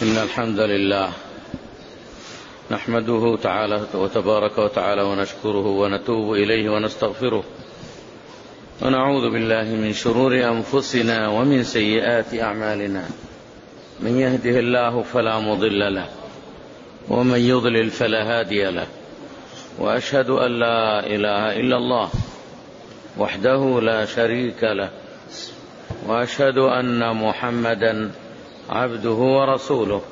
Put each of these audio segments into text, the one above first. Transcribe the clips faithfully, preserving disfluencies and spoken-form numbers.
إن الحمد لله نحمده تعالى وتبارك وتعالى ونشكره ونتوب إليه ونستغفره ونعوذ بالله من شرور أنفسنا ومن سيئات أعمالنا. من يهده الله فلا مضل له ومن يضلل فلا هادي له، وأشهد أن لا إله إلا الله وحده لا شريك له، وأشهد أن محمدا عبده ورسوله،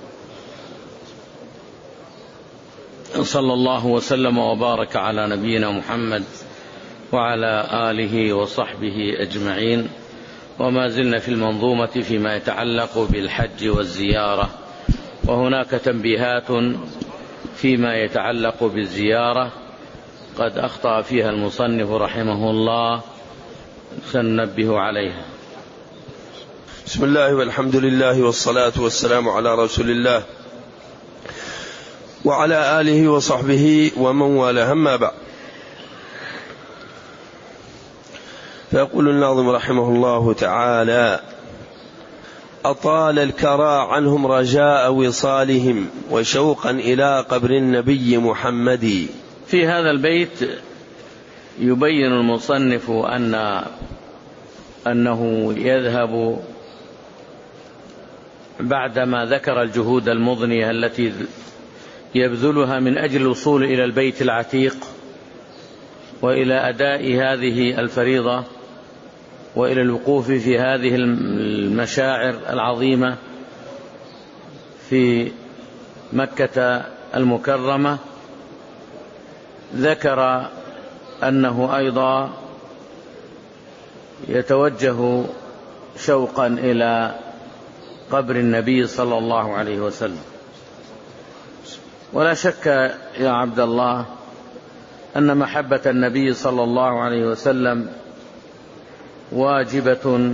صلى الله وسلم وبارك على نبينا محمد وعلى آله وصحبه أجمعين. وما زلنا في المنظومة فيما يتعلق بالحج والزيارة، وهناك تنبيهات فيما يتعلق بالزيارة قد أخطأ فيها المصنف رحمه الله، سننبه عليها. بسم الله والحمد لله والصلاة والسلام على رسول الله وعلى آله وصحبه ومن والاه، أما بعد. فيقول الناظم رحمه الله تعالى: أطال الكرى عنهم رجاء وصالهم وشوقا إلى قبر النبي محمد. في هذا البيت يبين المصنف أن أنه يذهب بعدما ذكر الجهود المضنية التي يبذلها من أجل الوصول إلى البيت العتيق وإلى أداء هذه الفريضة وإلى الوقوف في هذه المشاعر العظيمة في مكة المكرمة، ذكر أنه أيضا يتوجه شوقا إلى قبر النبي صلى الله عليه وسلم. ولا شك يا عبد الله أن محبة النبي صلى الله عليه وسلم واجبة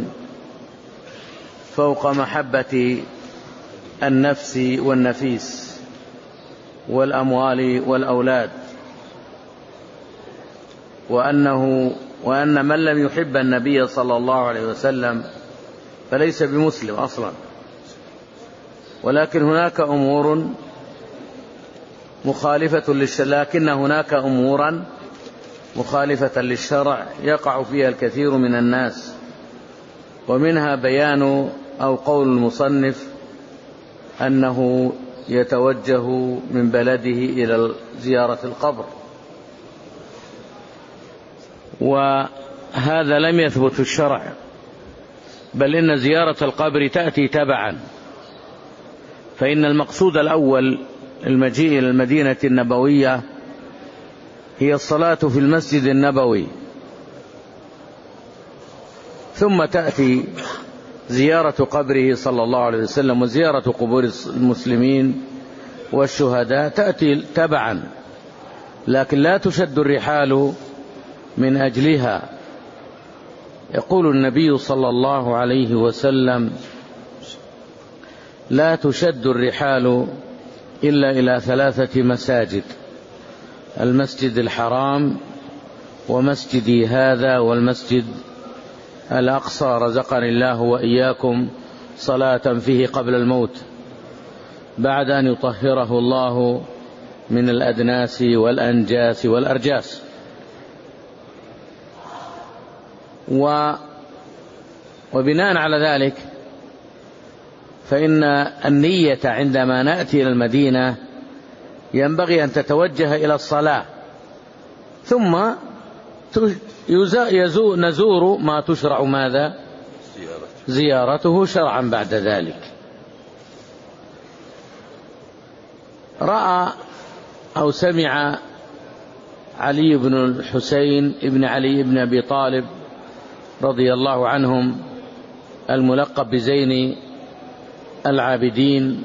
فوق محبة النفس والنفيس والأموال والأولاد، وأنه وأن من لم يحب النبي صلى الله عليه وسلم فليس بمسلم أصلا. ولكن هناك أمور مخالفة للشرع، لكن هناك أمورا مخالفة للشرع يقع فيها الكثير من الناس، ومنها بيان أو قول المصنف أنه يتوجه من بلده إلى زيارة القبر، وهذا لم يثبت في الشرع، بل إن زيارة القبر تأتي تبعا. فإن المقصود الأول المجيء إلى المدينة النبوية هي الصلاة في المسجد النبوي، ثم تأتي زيارة قبره صلى الله عليه وسلم وزيارة قبور المسلمين والشهداء تأتي تبعا، لكن لا تشد الرحال من أجلها. يقول النبي صلى الله عليه وسلم: لا تشد الرحال إلا إلى ثلاثة مساجد: المسجد الحرام ومسجدي هذا والمسجد الأقصى رزقني الله وإياكم صلاة فيه قبل الموت بعد أن يطهره الله من الأدناس والأنجاس والأرجاس. و وبناء على ذلك فإن النية عندما نأتي إلى المدينة ينبغي أن تتوجه إلى الصلاة، ثم نزور ما تشرع ماذا؟ زيارته شرعا بعد ذلك. رأى أو سمع علي بن الحسين ابن علي بن أبي طالب رضي الله عنهم الملقب بزين العابدين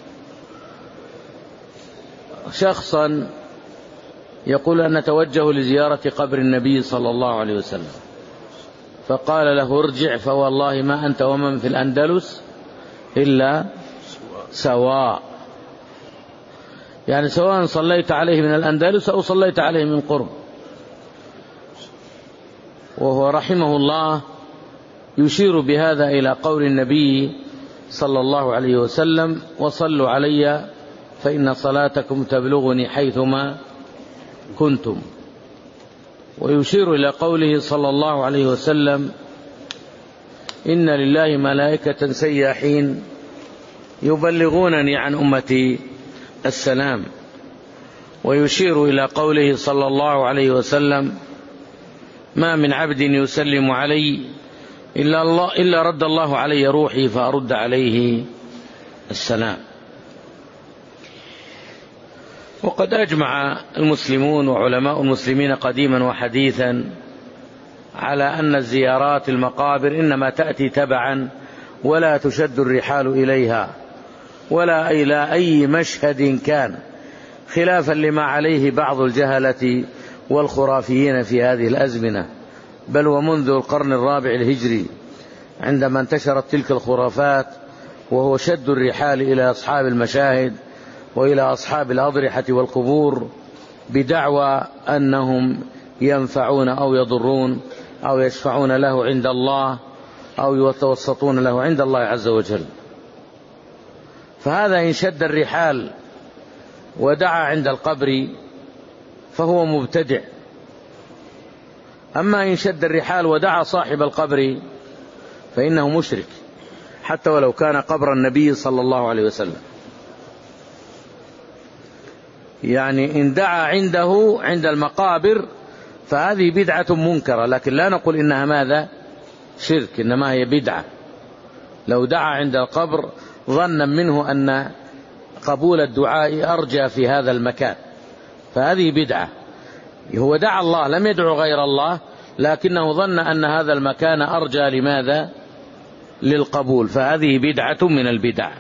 شخصا يقول أن نتوجه لزيارة قبر النبي صلى الله عليه وسلم، فقال له: ارجع فوالله ما أنت ومن في الأندلس إلا سواء، يعني سواء صليت عليه من الأندلس أو صليت عليه من قرب. وهو رحمه الله يشير بهذا إلى قول النبي صلى الله عليه وسلم: وصلوا علي فإن صلاتكم تبلغني حيثما كنتم. ويشير إلى قوله صلى الله عليه وسلم: إن لله ملائكة سياحين يبلغونني عن أمتي السلام. ويشير إلى قوله صلى الله عليه وسلم: ما من عبد يسلم علي إلا, الله إلا رد الله علي روحي فأرد عليه السلام. وقد أجمع المسلمون وعلماء المسلمين قديما وحديثا على أن الزيارات المقابر إنما تأتي تبعا ولا تشد الرحال إليها ولا إلى أي مشهد كان، خلافا لما عليه بعض الجهلة والخرافيين في هذه الأزمنة، بل ومنذ القرن الرابع الهجري عندما انتشرت تلك الخرافات، وهو شد الرحال إلى أصحاب المشاهد وإلى أصحاب الأضرحة والقبور بدعوى أنهم ينفعون أو يضرون أو يشفعون له عند الله أو يتوسطون له عند الله عز وجل. فهذا إن شد الرحال ودعا عند القبر فهو مبتدع. أما إن شد الرحال ودعا صاحب القبر فإنه مشرك، حتى ولو كان قبر النبي صلى الله عليه وسلم. يعني إن دعا عنده عند المقابر فهذه بدعة منكرة، لكن لا نقول إنها ماذا؟ شرك، إنما هي بدعة. لو دعا عند القبر ظنا منه أن قبول الدعاء أرجى في هذا المكان فهذه بدعة. هو دعا الله، لم يدعو غير الله، لكنه ظن أن هذا المكان أرجى لماذا؟ للقبول، فهذه بدعة من البدع.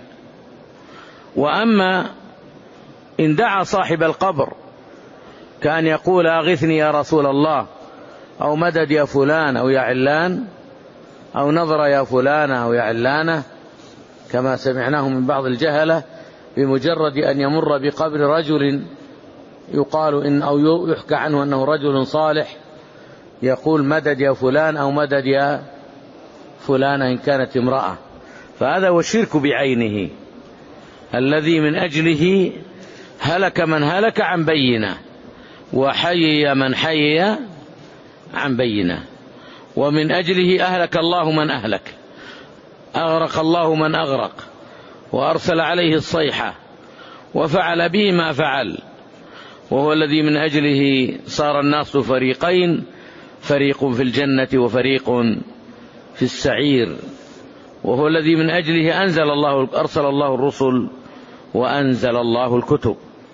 وأما إن دعا صاحب القبر كان يقول: أغثني يا رسول الله، أو مدد يا فلان أو يا علان، أو نظر يا فلان أو يا علانة، كما سمعناه من بعض الجهلة، بمجرد أن يمر بقبر رجل يقال إن أو يحكى عنه أنه رجل صالح يقول: مدد يا فلان أو مدد يا فلان إن كانت امرأة. فهذا هو الشرك بعينه الذي من أجله هلك من هلك عن بينه، وحيي من حيي عن بينه، ومن أجله أهلك الله من أهلك، أغرق الله من أغرق، وأرسل عليه الصيحة، وفعل به ما فعل. وهو الذي من أجله صار الناس فريقين: فريق في الجنة وفريق في السعير. وهو الذي من أجله أنزل الله أرسل الله الرسل وأنزل الله الكتب.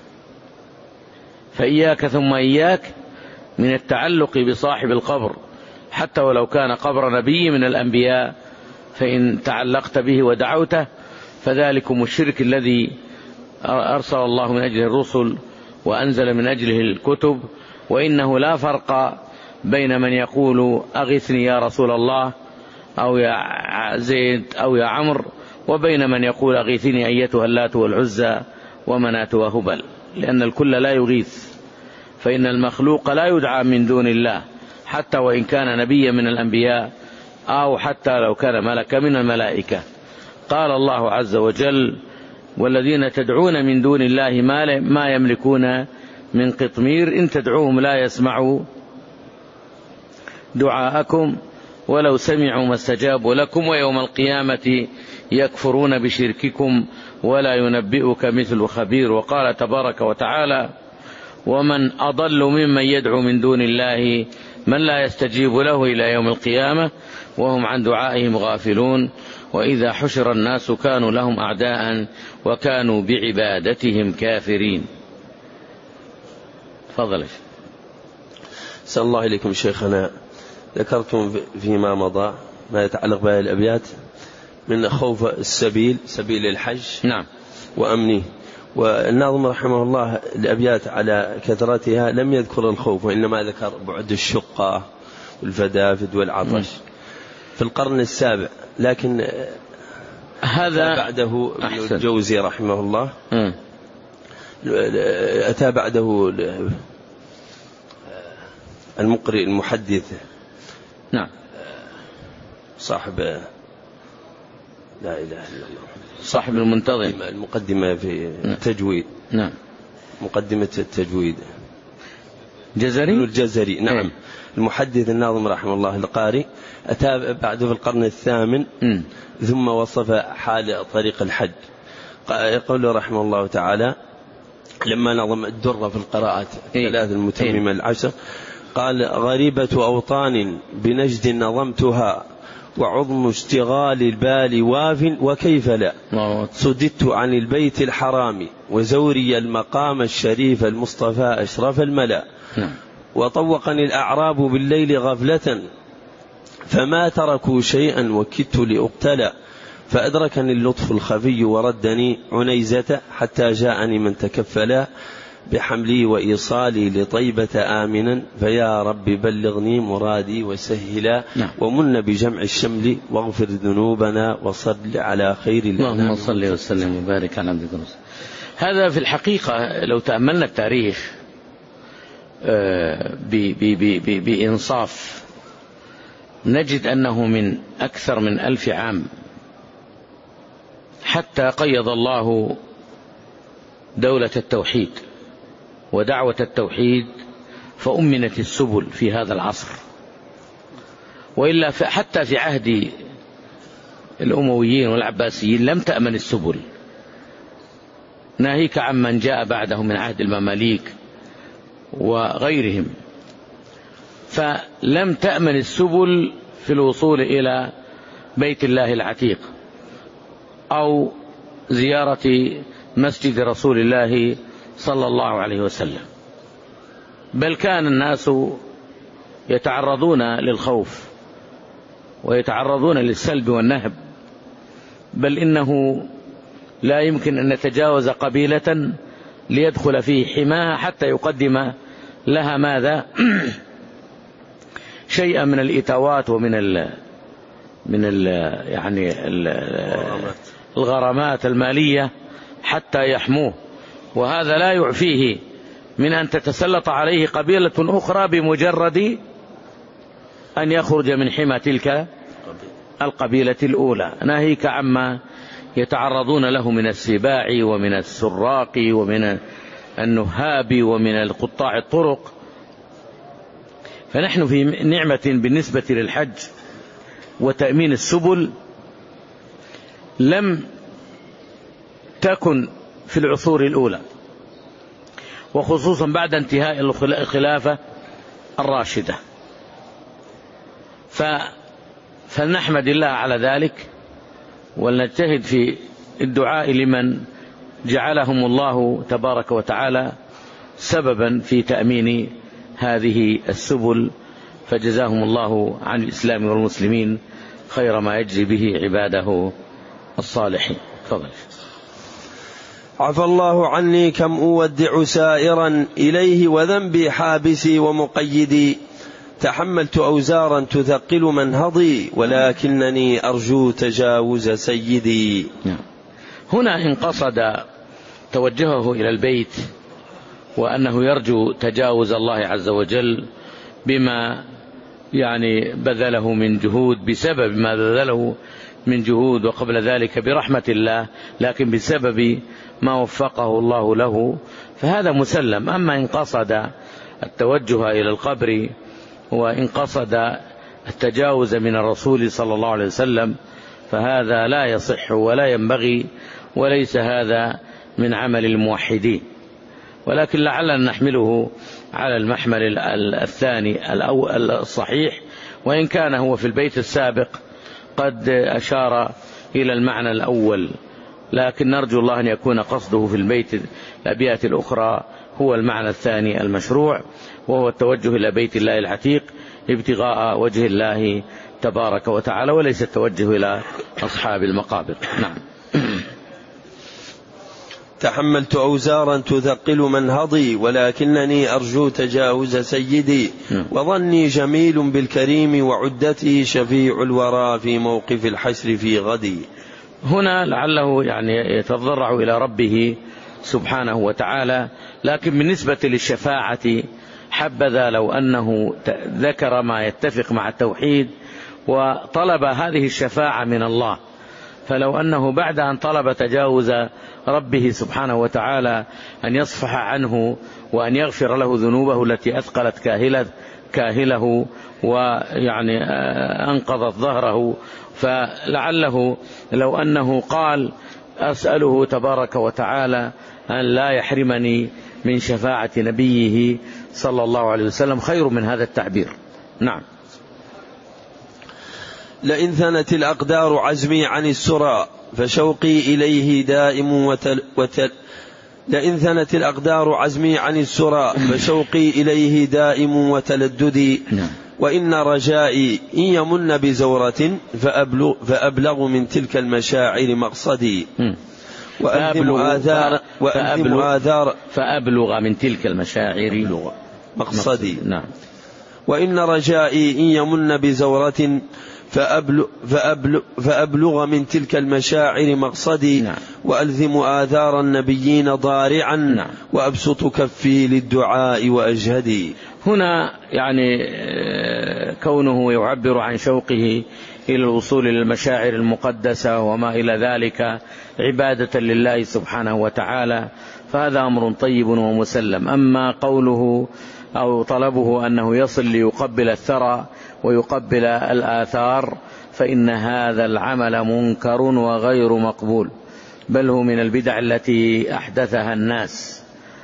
فإياك ثم إياك من التعلق بصاحب القبر، حتى ولو كان قبر نبي من الأنبياء، فإن تعلقت به ودعوته فذلكم الشرك الذي أرسل الله من أجله الرسل وأنزل من أجله الكتب. وإنه لا فرق بين من يقول: أغثني يا رسول الله أو يا زيد أو يا عمرو، وبين من يقول: أغيثني أيتها اللات والعزى ومناة وهبل، لأن الكل لا يغيث. فإن المخلوق لا يدعى من دون الله، حتى وإن كان نبيا من الأنبياء أو حتى لو كان ملكا من الملائكة. قال الله عز وجل: والذين تدعون من دون الله ما يملكون من قطمير إن تدعوهم لا يسمعوا دعاءكم ولو سمعوا ما استجابوا لكم ويوم القيامة يكفرون بشرككم ولا ينبئك مثل خبير. وقال تبارك وتعالى: ومن أضل ممن يدعو من دون الله من لا يستجيب له إلى يوم القيامة وهم عن دعائهم غافلون وإذا حشر الناس كانوا لهم أعداء وكانوا بعبادتهم كافرين. فضل. سأل الله إليكم شيخنا، ذكرتم فيما مضى ما يتعلق بهذه الأبيات من خوف السبيل، سبيل الحج، نعم، وأمنه. والناظم رحمه الله الأبيات على كثرتها لم يذكر الخوف، وإنما ذكر بعد الشقة والفدافد والعطش في القرن السابع. لكن هذا بعده ابن الجوزي رحمه الله م. أتى بعده المقرئ المحدث، نعم، صاحب لا إله إلا الله. صاحب المنتظم المقدمة في التجويد. نعم. مقدمة التجويد جزري الجزري. نعم. ايه؟ المحدث الناظم رحمه الله القاري أتى بعده في القرن الثامن. م. ثم وصف حال طريق الحج. يقول رحمه الله تعالى لما نظم الدرة في القراءات الثلاث المتممة العشر قال: غريبة أوطان بنجد نظمتها وعظم اشتغال البال واف وكيف لا صددت عن البيت الحرام وزوري المقام الشريف المصطفى أشرف الملا وطوقني الأعراب بالليل غفلة فما تركوا شيئا وكدت لأقتلى فأدركني اللطف الخفي وردني عنيزة حتى جاءني من تكفلا بحملي وإيصالي لطيبة آمنا فيا رب بلغني مرادي وسهلا. نعم. ومن بجمع الشمل واغفر ذنوبنا وصل على خير الأنام. اللهم صل وسلم وبارك على عبدك ورسولك. هذا في الحقيقة لو تأملنا التاريخ بإنصاف نجد أنه من أكثر من ألف عام حتى قيض الله دولة التوحيد ودعوة التوحيد فأمنت السبل في هذا العصر. وإلا حتى في عهد الأمويين والعباسيين لم تأمن السبل، ناهيك عمن جاء بعدهم من عهد المماليك وغيرهم، فلم تأمن السبل في الوصول إلى بيت الله العتيق أو زيارة مسجد رسول الله صلى الله عليه وسلم، بل كان الناس يتعرضون للخوف ويتعرضون للسلب والنهب، بل إنه لا يمكن أن نتجاوز قبيلة ليدخل في حماها حتى يقدم لها ماذا شيئا من الإتاوات ومن ال من ال يعني ال الغرامات المالية حتى يحموه، وهذا لا يعفيه من أن تتسلط عليه قبيلة أخرى بمجرد أن يخرج من حمى تلك القبيلة الأولى، ناهيك عما يتعرضون له من السباع ومن السراق ومن النهاب ومن القطاع الطرق. فنحن في نعمة بالنسبة للحج وتأمين السبل لم تكن في العصور الأولى، وخصوصا بعد انتهاء الخلافة الراشدة. فلنحمد الله على ذلك ولنجتهد في الدعاء لمن جعلهم الله تبارك وتعالى سببا في تأمين هذه السبل، فجزاهم الله عن الإسلام والمسلمين خير ما يجزي به عباده الصالحين. تفضل. عفى الله عني كم أودع سائرا إليه وذنبي حابسي ومقيدي تحملت أوزارا تثقل منهضي ولكنني أرجو تجاوز سيدي. هنا إن قصد توجهه إلى البيت وأنه يرجو تجاوز الله عز وجل بما يعني بذله من جهود، بسبب ما بذله من جهود، وقبل ذلك برحمة الله، لكن بسبب ما وفقه الله له، فهذا مسلم. أما إن قصد التوجه إلى القبر وإن قصد التجاوز من الرسول صلى الله عليه وسلم فهذا لا يصح ولا ينبغي، وليس هذا من عمل الموحدين، ولكن لعلنا نحمله على المحمل الثاني الصحيح، وإن كان هو في البيت السابق قد أشار إلى المعنى الأول، لكن نرجو الله أن يكون قصده في البيت الأبيات الأخرى هو المعنى الثاني المشروع، وهو التوجه إلى بيت الله العتيق ابتغاء وجه الله تبارك وتعالى، وليس التوجه إلى أصحاب المقابر. نعم. تحملت أوزارا تثقل منهضي ولكنني أرجو تجاوز سيدي وظني جميل بالكريم وعدتي شفيع الورى في موقف الحشر في غدي. هنا لعله يعني يتضرع إلى ربه سبحانه وتعالى، لكن بالنسبة للشفاعة حبذا لو أنه ذكر ما يتفق مع التوحيد وطلب هذه الشفاعة من الله، فلو أنه بعد أن طلب تجاوز ربه سبحانه وتعالى أن يصفح عنه وأن يغفر له ذنوبه التي أثقلت كاهله, كاهله ويعني أنقضت ظهره، فلعله لو أنه قال أسأله تبارك وتعالى أن لا يحرمني من شفاعة نبيه صلى الله عليه وسلم خير من هذا التعبير. نعم. لئن ثنت الأقدار عزمي عن السرى فشوقي إليه دائم وتل وتل لئن ثنت الأقدار عزمي عن السرى فشوقي إليه دائم وتلددي وإن رجائي إن يمن بزورة فأبلغ, فأبلغ من تلك المشاعر مقصدي وألزم آثار, وألزم آثار فأبلغ من تلك المشاعر مقصدي. نعم. وإن رجائي إن يمن بزورة فأبلغ, فأبلغ, فأبلغ من تلك المشاعر مقصدي. نعم. وألزم آثار النبيين ضارعا. نعم. وأبسط كفي للدعاء وأجهدي. هنا يعني كونه يعبر عن شوقه إلى الوصول إلى المشاعر المقدسة وما إلى ذلك عبادة لله سبحانه وتعالى، فهذا أمر طيب ومسلم. أما قوله أو طلبه أنه يصل ليقبل الثرى ويقبل الآثار فإن هذا العمل منكر وغير مقبول، بل هو من البدع التي أحدثها الناس.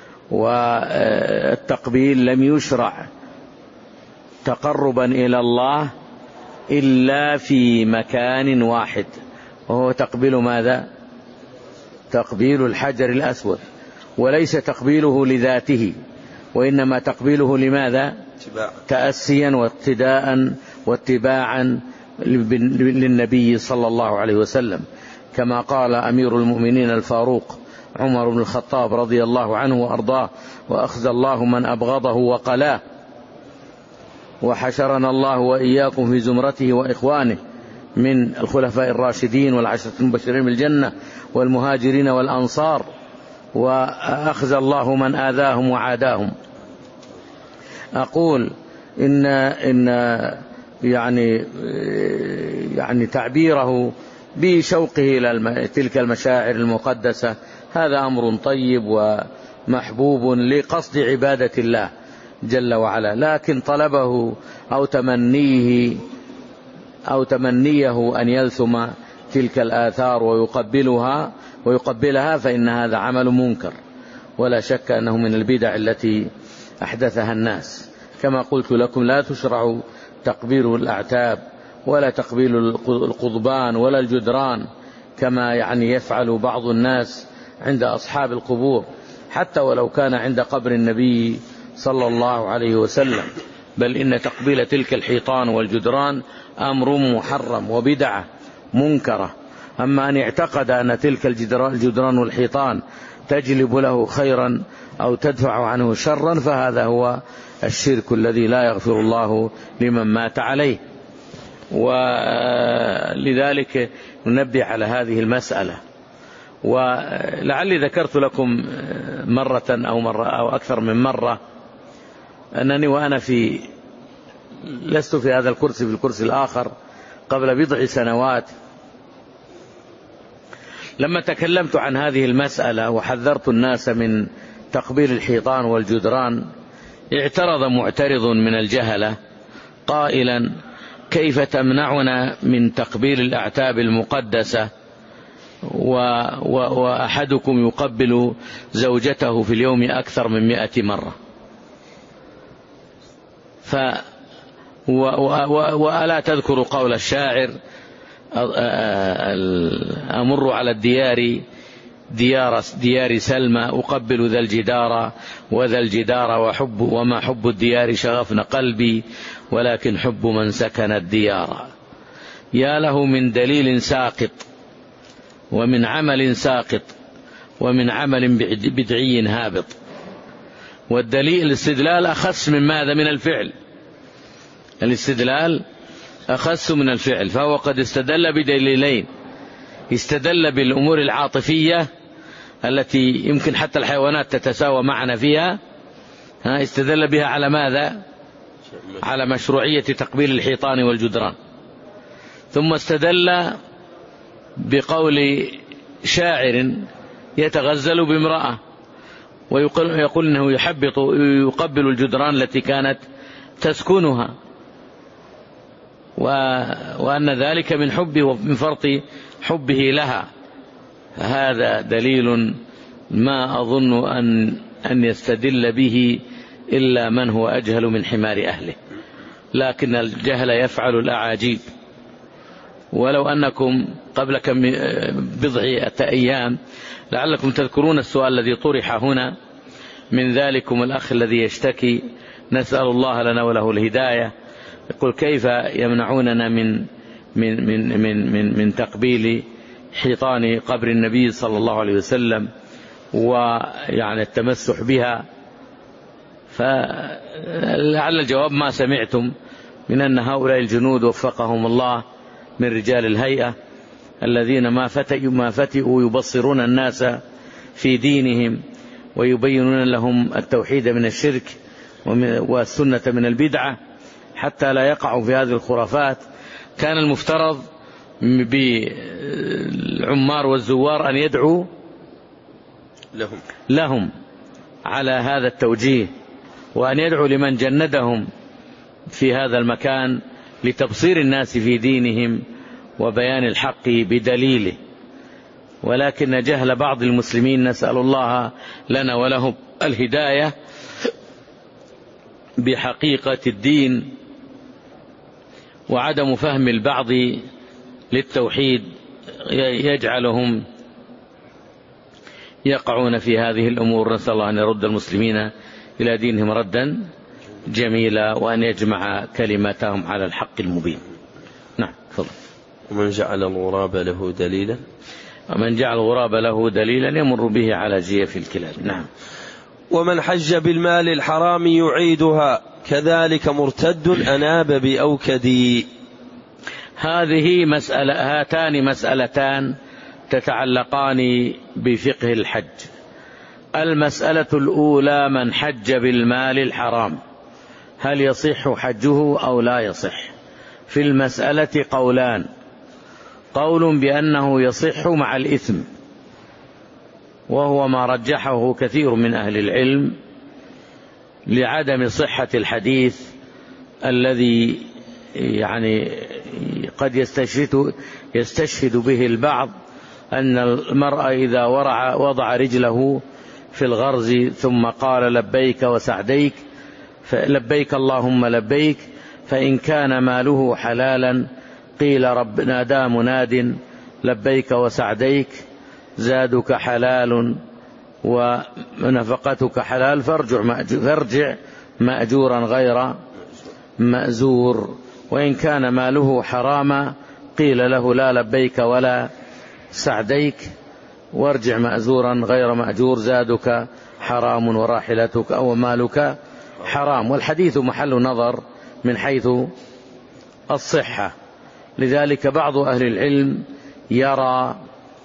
والتقبيل لم يشرع تقربا إلى الله إلا في مكان واحد، وهو تقبيل ماذا؟ تقبيل الحجر الأسود، وليس تقبيله لذاته، وإنما تقبيله لماذا؟ تأسيا واقتداء واتباعا للنبي صلى الله عليه وسلم، كما قال أمير المؤمنين الفاروق عمر بن الخطاب رضي الله عنه وأرضاه: وأخذ الله من أبغضه وقلاه، وحشرنا الله وإياكم في زمرته وإخوانه من الخلفاء الراشدين والعشرة المبشرين بالجنة والمهاجرين والأنصار، وأخذ الله من آذاهم وعاداهم. أقول إن إن يعني يعني تعبيره بشوقه إلى تلك المشاعر المقدسة هذا أمر طيب ومحبوب لقصد عبادة الله جل وعلا، لكن طلبه أو تمنيه أو تمنيه أن يلثم تلك الآثار ويقبلها ويقبلها فإن هذا عمل منكر، ولا شك أنه من البدع التي أحدثها الناس. كما قلت لكم لا تشرع تقبيل الأعتاب ولا تقبيل القضبان ولا الجدران كما يعني يفعل بعض الناس عند أصحاب القبور، حتى ولو كان عند قبر النبي صلى الله عليه وسلم، بل إن تقبيل تلك الحيطان والجدران أمر محرم وبدعة منكرة. أما أن يعتقد أن تلك الجدران والحيطان تجلب له خيرا أو تدفع عنه شرا فهذا هو الشرك الذي لا يغفر الله لمن مات عليه. ولذلك ننبه على هذه المسألة. ولعلي ذكرت لكم مرة أو مرة أو أكثر من مرة أنني وأنا في لست في هذا الكرسي في الكرسي الآخر قبل بضع سنوات لما تكلمت عن هذه المسألة وحذرت الناس من تقبيل الحيطان والجدران، اعترض معترض من الجهلة قائلا: كيف تمنعنا من تقبيل الأعتاب المقدسة و... و... وأحدكم يقبل زوجته في اليوم أكثر من مئة مرة؟ ف... و... و... وألا تذكر قول الشاعر: أمر على الديار ديار, ديار سلمى أقبل ذا الجدار وذا الجدار وحب وما حب الديار شغفن قلبي ولكن حب من سكن الديار. يا له من دليل ساقط ومن عمل ساقط ومن عمل بدعي هابط. والدليل الاستدلال أخص من ماذا؟ من الفعل. الاستدلال أخص من الفعل، فهو قد استدل بدليلين: استدل بالأمور العاطفية التي يمكن حتى الحيوانات تتساوى معنا فيها، استدل بها على ماذا؟ على مشروعية تقبيل الحيطان والجدران. ثم استدل بقول شاعر يتغزل بامرأة ويقول أنه يحبط يقبل الجدران التي كانت تسكنها، وأن ذلك من حبه ومن فرط حبه لها. هذا دليل ما أظن أن أن يستدل به إلا من هو أجهل من حمار أهله، لكن الجهل يفعل الأعاجيب. ولو أنكم قبل كم بضعة أيام لعلكم تذكرون السؤال الذي طرح هنا من ذلكم الأخ الذي يشتكي، نسأل الله لنا وله الهداية، يقول كيف يمنعوننا من من من من من, من تقبيل حيطان قبر النبي صلى الله عليه وسلم ويعني التمسح بها. فلعل الجواب ما سمعتم من أن هؤلاء الجنود وفقهم الله من رجال الهيئة الذين ما فتئوا ما فتئوا يبصرون الناس في دينهم ويبينون لهم التوحيد من الشرك والسنة من البدعة حتى لا يقعوا في هذه الخرافات. كان المفترض بالعمار والزوار أن يدعوا لهم, لهم على هذا التوجيه، وأن يدعوا لمن جندهم في هذا المكان لتبصير الناس في دينهم وبيان الحق بدليله. ولكن جهل بعض المسلمين، نسأل الله لنا وله الهداية بحقيقة الدين، وعدم فهم البعض للتوحيد يجعلهم يقعون في هذه الأمور. نسأل الله أن يرد المسلمين إلى دينهم ردا جميلا، وأن يجمع كلمتهم على الحق المبين. نعم تفضل. ومن جعل الغراب له دليلا ومن جعل الغراب له دليلا يمر به على جيف الكلاب. نعم. ومن حج بالمال الحرام يعيدها كذلك مرتد أناب بأوكدي. هذه مسألة هاتان مسألتان تتعلقان بفقه الحج. المسألة الأولى: من حج بالمال الحرام هل يصح حجه أو لا يصح؟ في المسألة قولان: قول بأنه يصح مع الإثم، وهو ما رجحه كثير من أهل العلم لعدم صحة الحديث الذي يعني قد يستشهد, يستشهد به البعض أن المرأة إذا ورع وضع رجله في الغرز ثم قال لبيك وسعديك لبيك اللهم لبيك، فإن كان ماله حلالا قيل رب نادى مناد لبيك وسعديك زادك حلال ونفقتك حلال فارجع مأجورا غير مأزور. وإن كان ماله حراما قيل له لا لبيك ولا سعديك وارجع مأزورا غير مأجور زادك حرام وراحلتك أو مالك حرام. والحديث محل نظر من حيث الصحة، لذلك بعض أهل العلم يرى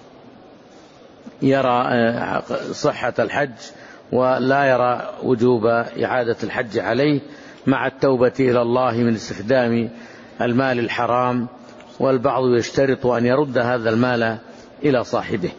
يرى صحة الحج ولا يرى وجوب إعادة الحج عليه مع التوبة إلى الله من استخدام المال الحرام، والبعض يشترط أن يرد هذا المال إلى صاحبه.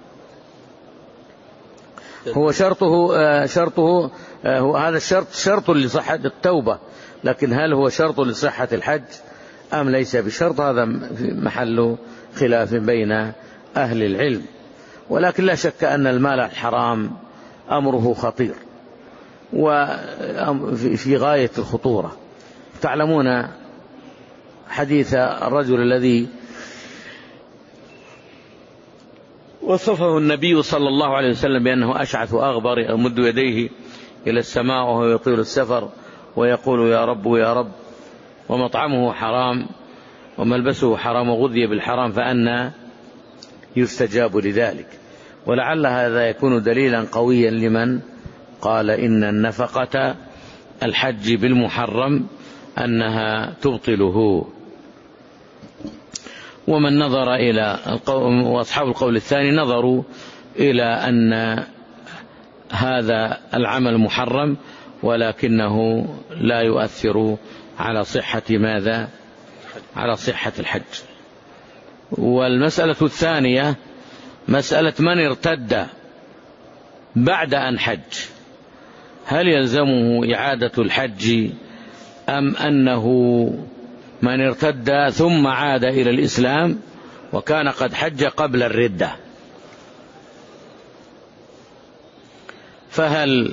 هو شرطه شرطه هو هذا الشرط شرط لصحة التوبة، لكن هل هو شرط لصحة الحج أم ليس بشرط؟ هذا محل خلاف بين أهل العلم. ولكن لا شك أن المال الحرام أمره خطير وفي غاية الخطورة. تعلمون حديث الرجل الذي وصفه النبي صلى الله عليه وسلم بأنه أشعث أغبر يمد يديه إلى السماء وهو يطيل السفر ويقول يا رب يا رب، ومطعمه حرام وملبسه حرام وغذي بالحرام، فأنى يستجاب لذلك. ولعل هذا يكون دليلا قويا لمن قال إن النفقة الحج بالمحرم أنها تبطله. ومن نظر إلى القول وأصحاب القول الثاني نظروا إلى أن هذا العمل محرم ولكنه لا يؤثر على صحة ماذا؟ على صحة الحج. والمسألة الثانية مسألة من ارتد بعد أن حج، هل يلزمه إعادة الحج أم أنه من ارتد ثم عاد إلى الإسلام وكان قد حج قبل الردة، فهل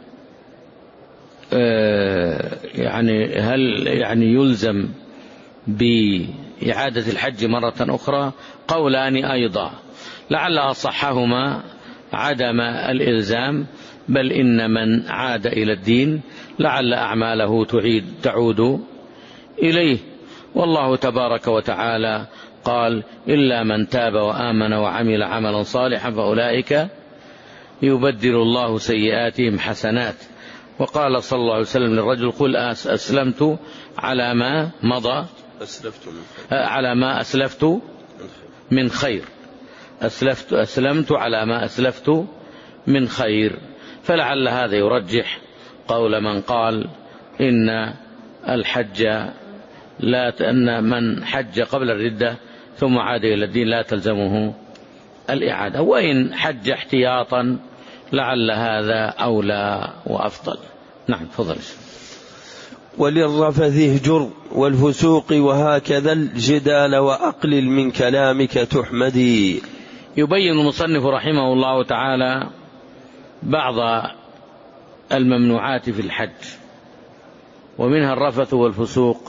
يعني هل يعني يلزم بإعادة الحج مرة أخرى؟ قولان أيضا، لعل أصحهما عدم الإلزام، بل إن من عاد إلى الدين لعل أعماله تعيد تعود إليه. والله تبارك وتعالى قال: إلا من تاب وآمن وعمل عملا صالحا فأولئك يبدل الله سيئاتهم حسنات. وقال صلى الله عليه وسلم للرجل: قل أسلمت على ما مضى على ما أسلفت من خير أسلفت أسلمت على ما أسلفت من خير. فلعل هذا يرجح قول من قال إن الحج لا أن من حج قبل الردة ثم عاد إلى الدين لا تلزمه الإعادة، وإن حج احتياطا لعل هذا أولى وأفضل. نعم تفضل. وللرفث اهجر والفسوق وهكذا الجدال وأقلل من كلامك تحمدي. يبين المصنف رحمه الله تعالى بعض الممنوعات في الحج، ومنها الرفث والفسوق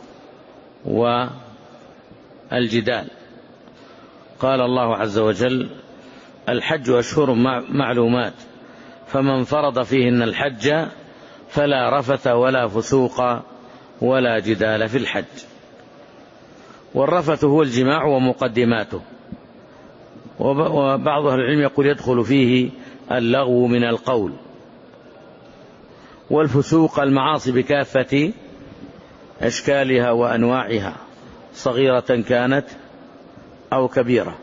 والجدال. قال الله عز وجل: الحج أشهر معلومات فمن فرض فيهن الحج فلا رفث ولا فسوق ولا جدال في الحج. والرفث هو الجماع ومقدماته، وبعض أهل العلم يقول يدخل فيه اللغو من القول. والفسوق المعاصي بكافة أشكالها وأنواعها صغيرة كانت أو كبيرة.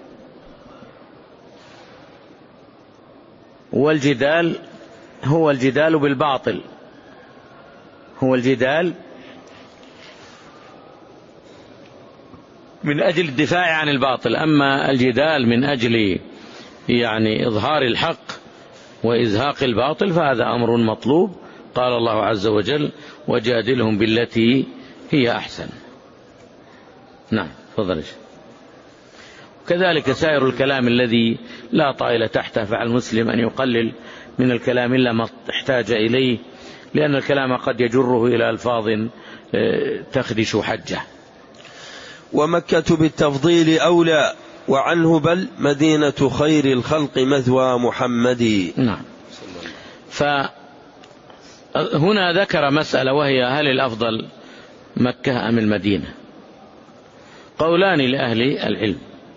والجدال هو الجدال بالباطل، هو الجدال من أجل الدفاع عن الباطل. أما الجدال من أجل يعني إظهار الحق وإزهاق الباطل فهذا أمر مطلوب. قال الله عز وجل: وجادلهم بالتي هي أحسن. نعم تفضل. كذلك سائر الكلام الذي لا طائل تحته، فعلى المسلم أن يقلل من الكلام إلا ما احتاج إليه، لأن الكلام قد يجره إلى ألفاظ تخدش حجه. ومكة بالتفضيل أولى وعنه بل مدينة خير الخلق مثوى محمد. نعم. فهنا ذكر مسألة، وهي: هل الأفضل مكة أم المدينة؟ قولان لأهل العلم.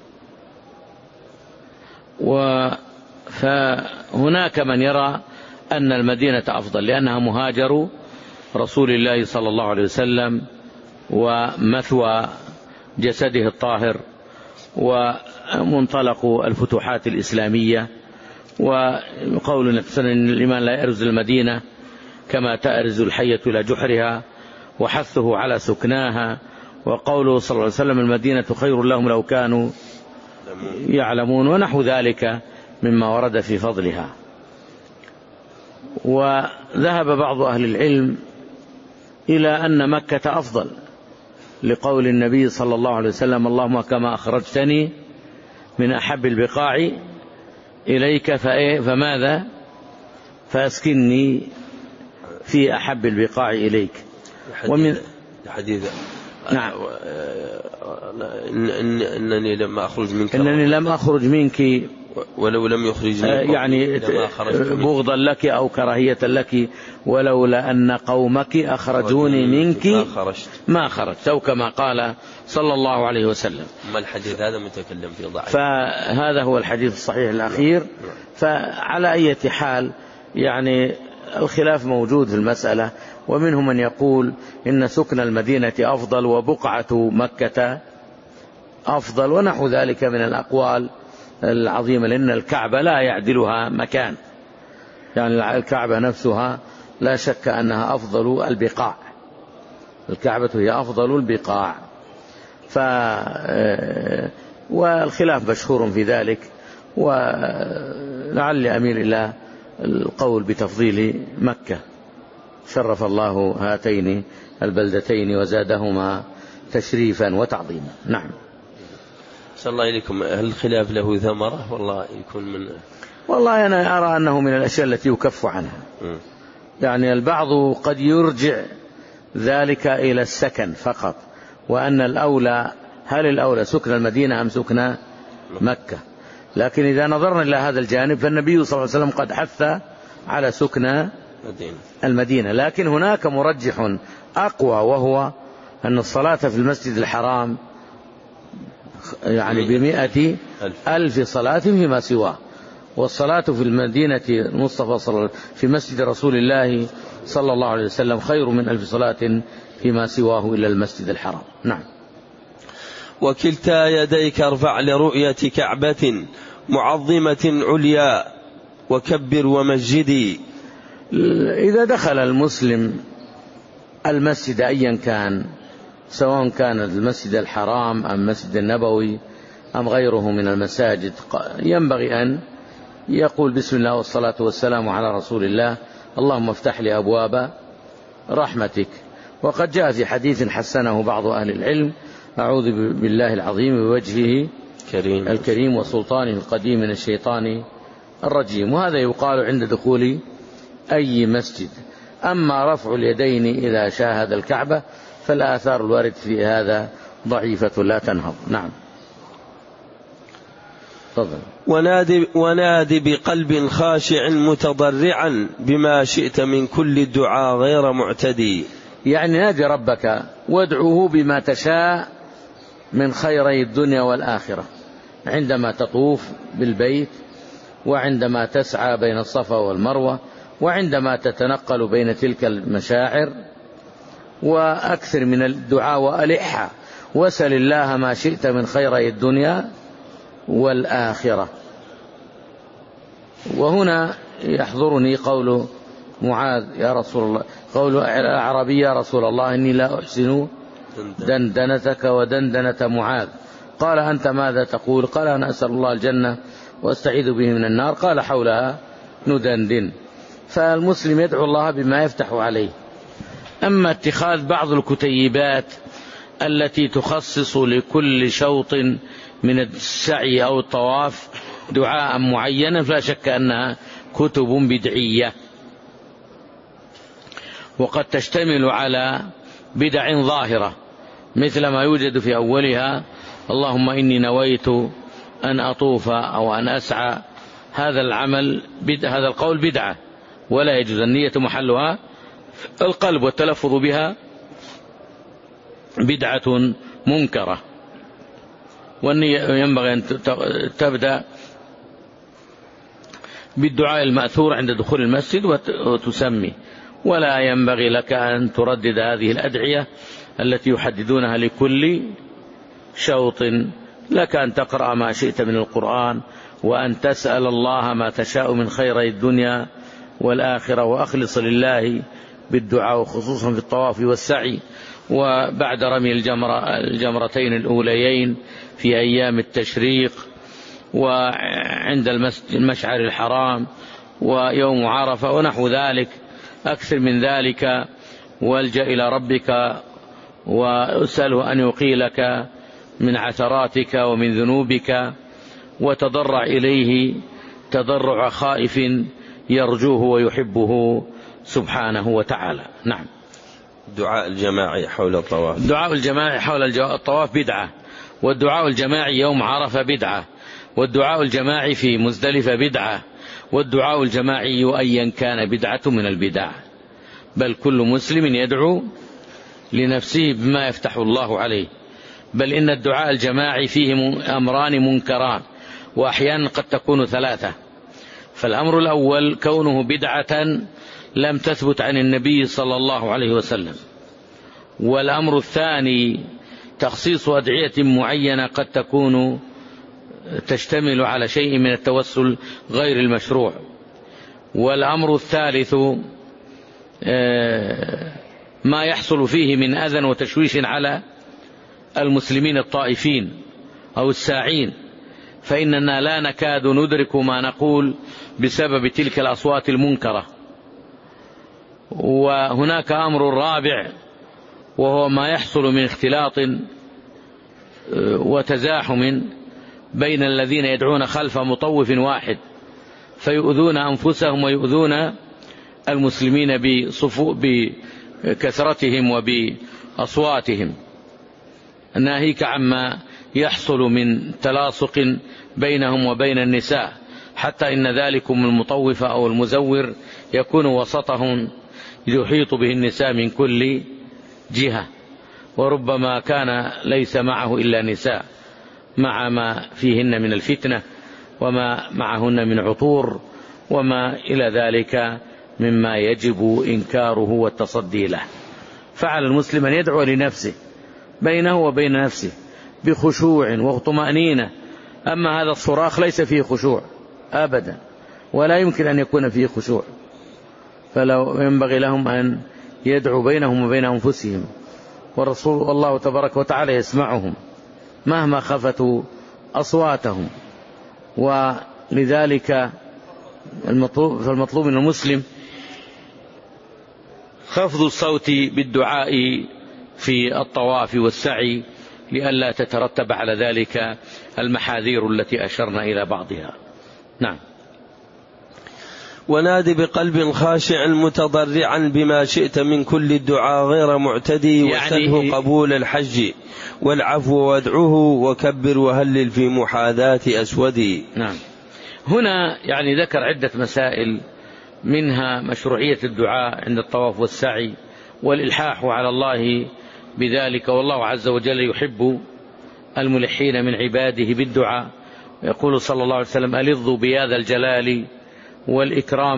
فهناك من يرى أن المدينة أفضل لأنها مهاجر رسول الله صلى الله عليه وسلم ومثوى جسده الطاهر ومنطلق الفتوحات الإسلامية. وقول أن الإيمان لا يأرز المدينة كما تأرز الحية إلى جحرها، وحثه على سكناها. وقوله صلى الله عليه وسلم: المدينة خير لهم لو كانوا يعلمون، ونحو ذلك مما ورد في فضلها. وذهب بعض أهل العلم إلى أن مكة أفضل لقول النبي صلى الله عليه وسلم: اللهم كما أخرجتني من أحب البقاع إليك فماذا فأسكنني في أحب البقاع إليك. ومن حديث نعم إن إن إنني لم أخرج منك إنني لم أخرج منك ولو لم يخرجني يعني بغضا لك أو كراهية لك، ولولا أن قومك أخرجوني منك ما خرجت، أو كما قال صلى الله عليه وسلم. ما الحديث هذا متكلم في ضعف، فهذا هو الحديث الصحيح الأخير. فعلى أي حال يعني الخلاف موجود في المسألة، ومنهم من يقول إن سكن المدينة أفضل وبقعة مكة أفضل، ونحو ذلك من الأقوال العظيمة، لأن الكعبة لا يعدلها مكان، يعني الكعبة نفسها لا شك أنها أفضل البقاع، الكعبة هي أفضل البقاع. والخلاف مشهور في ذلك، ولعلي أميل إلى القول بتفضيل مكة، شرف الله هاتين البلدتين وزادهما تشريفا وتعظيما. نعم. صلى الله إليكم، هل الخلاف له ثمرة؟ والله يكون من والله أنا أرى أنه من الأشياء التي يكف عنها. م. يعني البعض قد يرجع ذلك إلى السكن فقط، وأن الأولى، هل الأولى سكن المدينة أم سكن مكة؟ لكن إذا نظرنا إلى هذا الجانب فالنبي صلى الله عليه وسلم قد حث على سكن المدينة، لكن هناك مرجح أقوى، وهو أن الصلاة في المسجد الحرام يعني بمئة ألف صلاة فيما سواه، والصلاة في المدينة المصطفى صلى الله عليه وسلم في مسجد رسول الله صلى الله عليه وسلم خير من ألف صلاة فيما سواه إلى المسجد الحرام. نعم. وكلتا يديك ارفع لرؤية كعبة معظمة عليا وكبر ومجدي. إذا دخل المسلم المسجد أيا كان، سواء كان المسجد الحرام أم المسجد النبوي أم غيره من المساجد، ينبغي أن يقول بسم الله والصلاة والسلام على رسول الله، اللهم افتح لي أبواب رحمتك. وقد جاء في حديث حسنه بعض أهل العلم: أعوذ بالله العظيم بوجهه كريم الكريم وسلطانه القديم من الشيطان الرجيم. وهذا يقال عند دخول أي مسجد. أما رفع اليدين إذا شاهد الكعبة فالآثار الوارد في هذا ضعيفة لا تنهض. نعم. تفضل. ونادي, ونادي بقلب خاشع متضرعا بما شئت من كل الدعاء غير معتدي. يعني نادي ربك وادعوه بما تشاء من خيري الدنيا والآخرة، عندما تطوف بالبيت، وعندما تسعى بين الصفا والمروة، وعندما تتنقل بين تلك المشاعر، وأكثر من الدعاء وألحها، وسل الله ما شئت من خيري الدنيا والآخرة. وهنا يحضرني قول معاذ يا رسول الله، قول الأعرابي يا رسول الله إني لا أحسن دندنتك ودندنة معاذ. قال أنت ماذا تقول؟ قال أنا أسأل الله الجنة وأستعيذ به من النار. قال حولها ندندن. فالمسلم يدعو الله بما يفتح عليه. أما اتخاذ بعض الكتيبات التي تخصص لكل شوط من السعي أو الطواف دعاء معينا فلا شك أنها كتب بدعية، وقد تشتمل على بدع ظاهرة، مثل ما يوجد في أولها اللهم إني نويت أن أطوف أو أن أسعى. هذا العمل بدع، هذا القول بدعة ولا يجوز. النية محلها القلب، والتلفظ بها بدعة منكرة. والنية ينبغي أن تبدأ بالدعاء المأثور عند دخول المسجد وتسمي، ولا ينبغي لك أن تردد هذه الأدعية التي يحددونها لكل شوط. لك أن تقرأ ما شئت من القرآن، وأن تسأل الله ما تشاء من خير الدنيا والآخرة، وأخلص لله بالدعاء خصوصا في الطواف والسعي، وبعد رمي الجمرة الجمرتين الأوليين في أيام التشريق، وعند المشعر الحرام، ويوم عرفة ونحو ذلك. أكثر من ذلك، والجأ إلى ربك وأسأله أن يقيلك من عثراتك ومن ذنوبك، وتضرع إليه تضرع خائف يرجوه ويحبه سبحانه وتعالى. نعم. دعاء الجماعي حول الطواف، دعاء الجماعي حول الطواف بدعة، والدعاء الجماعي يوم عرفة بدعة، والدعاء الجماعي في مزدلفة بدعة، والدعاء الجماعي أيا كان بدعة من البدع. بل كل مسلم يدعو لنفسه بما يفتح الله عليه. بل إن الدعاء الجماعي فيه أمران منكران، وأحيانا قد تكون ثلاثة. فالأمر الأول كونه بدعة لم تثبت عن النبي صلى الله عليه وسلم. والأمر الثاني تخصيص أدعية معينة قد تكون تشتمل على شيء من التوسل غير المشروع. والأمر الثالث ما يحصل فيه من أذى وتشويش على المسلمين الطائفين، أو الساعين، فإننا لا نكاد ندرك ما نقول بسبب تلك الأصوات المنكرة. وهناك أمر رابع، وهو ما يحصل من اختلاط وتزاحم بين الذين يدعون خلف مطوف واحد، فيؤذون أنفسهم ويؤذون المسلمين بكثرتهم وبأصواتهم. ناهيك عما يحصل من تلاصق بينهم وبين النساء، حتى إن ذلكم المطوف أو المزور يكون وسطهم يحيط به النساء من كل جهة، وربما كان ليس معه إلا نساء، مع ما فيهن من الفتنة وما معهن من عطور وما إلى ذلك مما يجب إنكاره والتصدي له. فعلى المسلم أن يدعو لنفسه بينه وبين نفسه بخشوع وطمأنينة. أما هذا الصراخ ليس فيه خشوع أبدا، ولا يمكن أن يكون فيه خشوع، فلو ينبغي لهم أن يدعو بينهم وبين أنفسهم، والرسول الله تبارك وتعالى يسمعهم مهما خفتوا أصواتهم. ولذلك المطلوب فالمطلوب من المسلم خفض الصوت بالدعاء في الطواف والسعي، لئلا تترتب على ذلك المحاذير التي أشرنا إلى بعضها. نعم. ونادي بقلب خاشع متضرعا بما شئت من كل الدعاء غير معتدي، وسله يعني قبول الحج والعفو وادعه وكبر وهلل في محاذاة أسودي. نعم. هنا يعني ذكر عدة مسائل، منها مشروعية الدعاء عند الطواف والسعي والإلحاح على الله بذلك، والله عز وجل يحب الملحين من عباده بالدعاء. يقول صلى الله عليه وسلم: ألظوا بهذا الجلال والإكرام.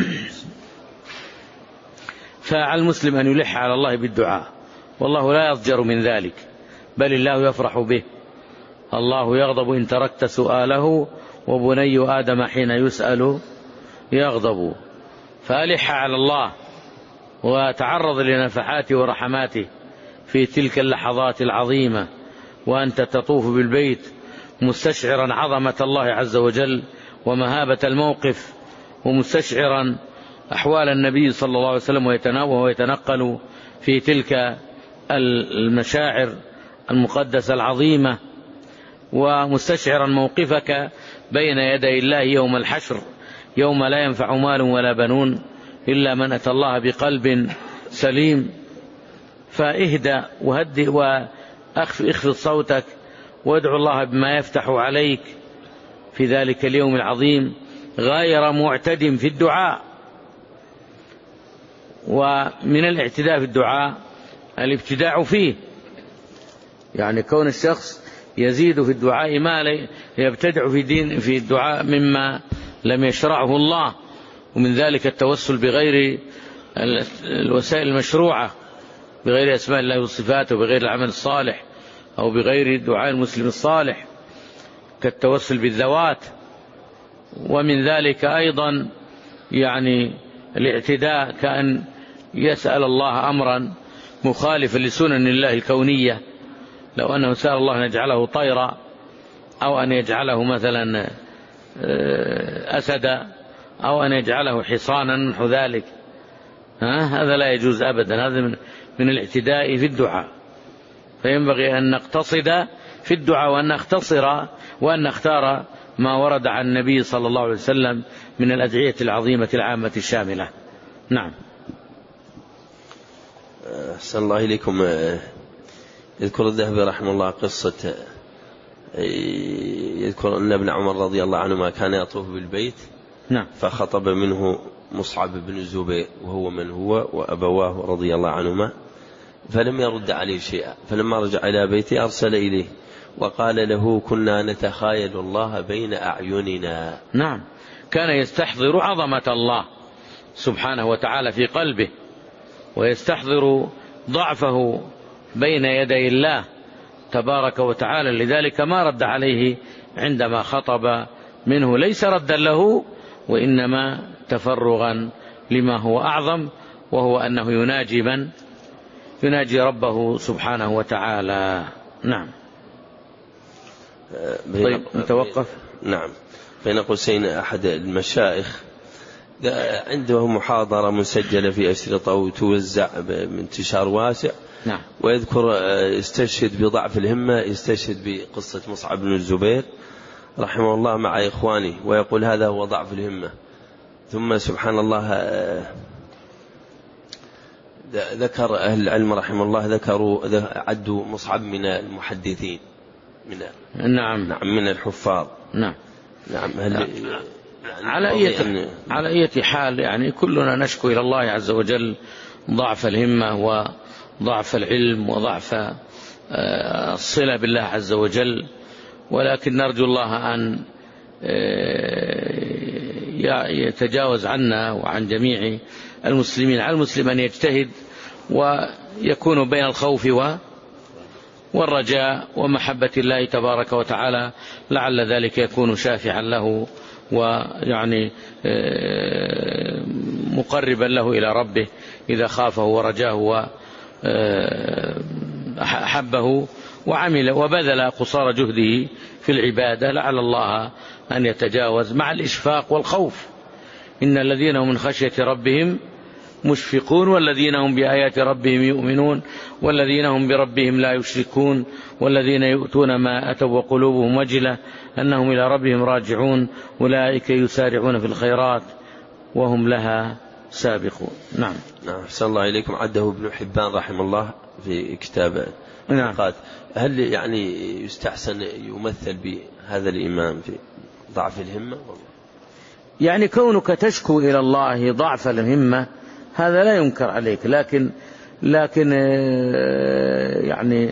فعلى المسلم أن يلح على الله بالدعاء، والله لا يضجر من ذلك، بل الله يفرح به. الله يغضب إن تركت سؤاله، وبني آدم حين يسأل يغضب. فألح على الله وتعرض لنفحاته ورحماته في تلك اللحظات العظيمة، وأنت تطوف بالبيت مستشعرا عظمة الله عز وجل ومهابة الموقف، ومستشعرا أحوال النبي صلى الله عليه وسلم وهو يتنقل في تلك المشاعر المقدسة العظيمة، ومستشعرا موقفك بين يدي الله يوم الحشر، يوم لا ينفع مال ولا بنون إلا من أتى الله بقلب سليم. فاهدأ وهدئ وأخفض صوتك وادعو الله بما يفتح عليك في ذلك اليوم العظيم، غير معتد في الدعاء. ومن الاعتداء في الدعاء الابتداع فيه، يعني كون الشخص يزيد في الدعاء ما يبتدع في دين في الدعاء مما لم يشرعه الله، ومن ذلك التوسل بغير الوسائل المشروعة، بغير أسماء الله وصفاته، وبغير العمل الصالح، أو بغير دعاء المسلم الصالح، كالتوسل بالذوات. ومن ذلك أيضا يعني الاعتداء، كأن يسأل الله أمرا مخالفا لسنن الله الكونية، لو أنه سأل الله أن يجعله طيرا، أو أن يجعله مثلا أسدا، أو أن يجعله حصانا نحو ذلك، هذا لا يجوز أبدا، هذا من, من الاعتداء في الدعاء. فينبغي أن نقتصد في الدعاء، وأن نختصر، وأن نختار ما ورد عن النبي صلى الله عليه وسلم من الأدعية العظيمة العامة الشاملة. نعم. أحسن الله إليكم. يذكر الذهبي رحمه الله قصة، يذكر أن ابن عمر رضي الله عنهما كان يطوف بالبيت، نعم، فخطب منه مصعب بن الزبير وهو من هو وأبواه رضي الله عنهما، فلم يرد عليه شيئا. فلما رجع إلى بيته أرسل إليه وقال له: كنا نتخايل الله بين أعيننا. نعم، كان يستحضر عظمة الله سبحانه وتعالى في قلبه، ويستحضر ضعفه بين يدي الله تبارك وتعالى. لذلك ما رد عليه عندما خطب منه، ليس ردا له، وإنما تفرغا لما هو أعظم، وهو أنه يناجي من يناجي ربه سبحانه وتعالى. نعم. طيب نتوقف. نعم. بين قوسين أحد المشايخ عنده محاضرة مسجلة في أشرطة وتوزع بانتشار واسع. نعم. ويذكر يستشهد بضعف الهمة، يستشهد بقصة مصعب بن الزبير رحمه الله مع إخوانه، ويقول هذا هو ضعف الهمة. ثم سبحان الله ذكر أهل العلم رحمه الله ذكروا عدوا مصعب من المحدثين من نعم نعم من الحفاظ. نعم نعم. هل على أي على أي حال يعني كلنا نشكو إلى الله عز وجل ضعف الهمة وضعف العلم وضعف الصلة بالله عز وجل، ولكن نرجو الله أن يتجاوز عنا وعن جميع المسلمين. على المسلم أن يجتهد ويكون بين الخوف والرجاء ومحبة الله تبارك وتعالى، لعل ذلك يكون شافعا له ويعني مقربا له إلى ربه إذا خافه ورجاه وأحبه وعمل وبذل قصارى جهده في العبادة، لعل الله أن يتجاوز مع الإشفاق والخوف. إن الذين هم من خشية ربهم مشفقون والذين هم بآيات ربهم يؤمنون والذين هم بربهم لا يشركون والذين يؤتون ما أتوا وقلوبهم وجلة أنهم إلى ربهم راجعون أولئك يسارعون في الخيرات وهم لها سابقون. نعم. نعم. أحسن الله إليكم. عده ابن حبان رحمه الله في كتابه. نعم. هل يعني يستحسن يمثل بهذا الإمام في ضعف الهمة؟ يعني كونك تشكو إلى الله ضعف الهمة هذا لا ينكر عليك، لكن لكن يعني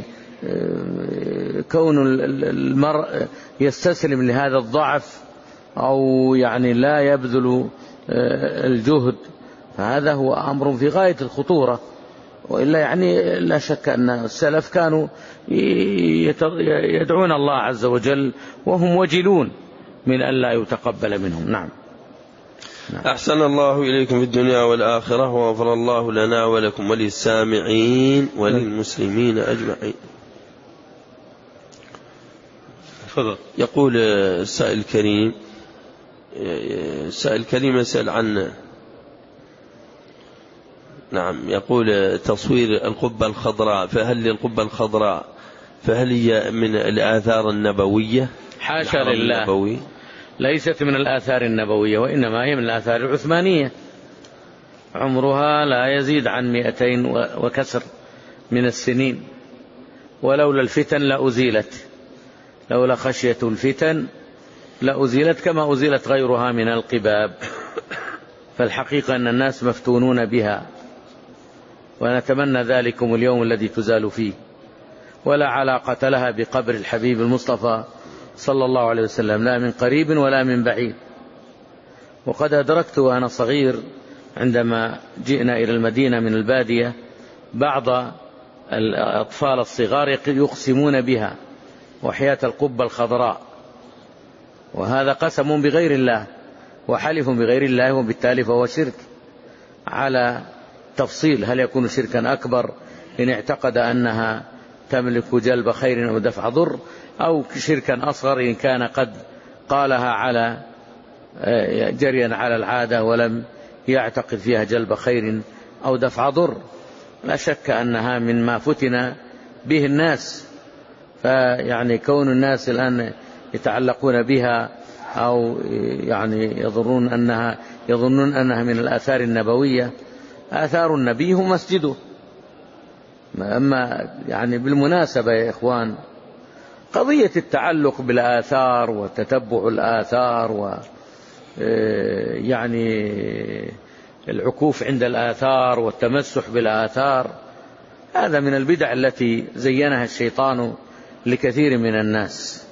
كون المرء يستسلم لهذا الضعف أو يعني لا يبذل الجهد فهذا هو أمر في غاية الخطورة. وإلا يعني لا شك أن السلف كانوا يدعون الله عز وجل وهم وجلون من أن لا يتقبل منهم. نعم. نعم. أحسن الله إليكم في الدنيا والآخرة وغفر الله لنا ولكم وللسامعين وللمسلمين أجمعين. تفضل. يقول السائل الكريم السائل الكريم يسأل عن نعم يقول تصوير القبة الخضراء، فهل القبة الخضراء فهل هي من الآثار النبوية؟ حاشا لله، النبوي. ليست من الآثار النبوية وإنما هي من الآثار العثمانية، عمرها لا يزيد عن مئتين وكسر من السنين، ولولا الفتن لأزيلت، لولا خشية الفتن لأزيلت كما أزيلت غيرها من القباب. فالحقيقة أن الناس مفتونون بها ونتمنى ذلكم اليوم الذي تزال فيه، ولا علاقة لها بقبر الحبيب المصطفى صلى الله عليه وسلم لا من قريب ولا من بعيد. وقد أدركت وأنا صغير عندما جئنا إلى المدينة من البادية بعض الأطفال الصغار يقسمون بها وحياة القبة الخضراء، وهذا قسم بغير الله وحلف بغير الله، وبالتالي فهو شرك على تفصيل. هل يكون شركا أكبر إن اعتقد أنها تملك جلب خير أو دفع ضر، أو شركا أصغر إن كان قد قالها على جريا على العادة ولم يعتقد فيها جلب خير أو دفع ضر؟ لا شك أنها من ما فتن به الناس. فيعني كون الناس الآن يتعلقون بها أو يعني يظنون أنها يظنون أنها من الآثار النبوية، آثار النبي هو مسجده. أما يعني بالمناسبة يا إخوان، قضية التعلق بالآثار وتتبع الآثار و يعني العكوف عند الآثار والتمسح بالآثار، هذا من البدع التي زينها الشيطان لكثير من الناس.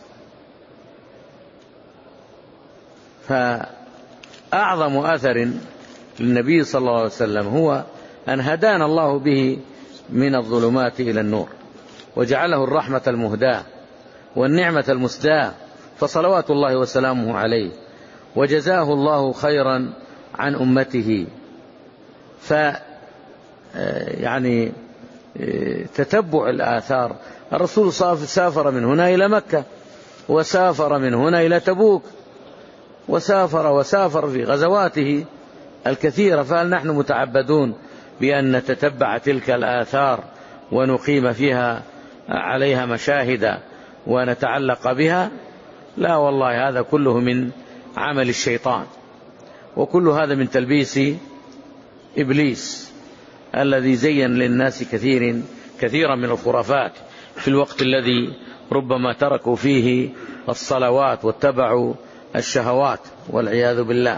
فأعظم أثر للنبي صلى الله عليه وسلم هو أن هدانا الله به من الظلمات إلى النور، وجعله الرحمة المهداة والنعمة المسداة، فصلوات الله وسلامه عليه، وجزاه الله خيرا عن أمته. ف يعني تتبع الآثار، الرسول سافر من هنا إلى مكة وسافر من هنا إلى تبوك، وسافر وسافر في غزواته الكثيرة، فهل نحن متعبدون بأن نتتبع تلك الآثار ونقيم فيها عليها مشاهد ونتعلق بها؟ لا والله، هذا كله من عمل الشيطان، وكل هذا من تلبيس إبليس الذي زين للناس كثير كثيرا من الخرافات في الوقت الذي ربما تركوا فيه الصلوات واتبعوا الشهوات والعياذ بالله.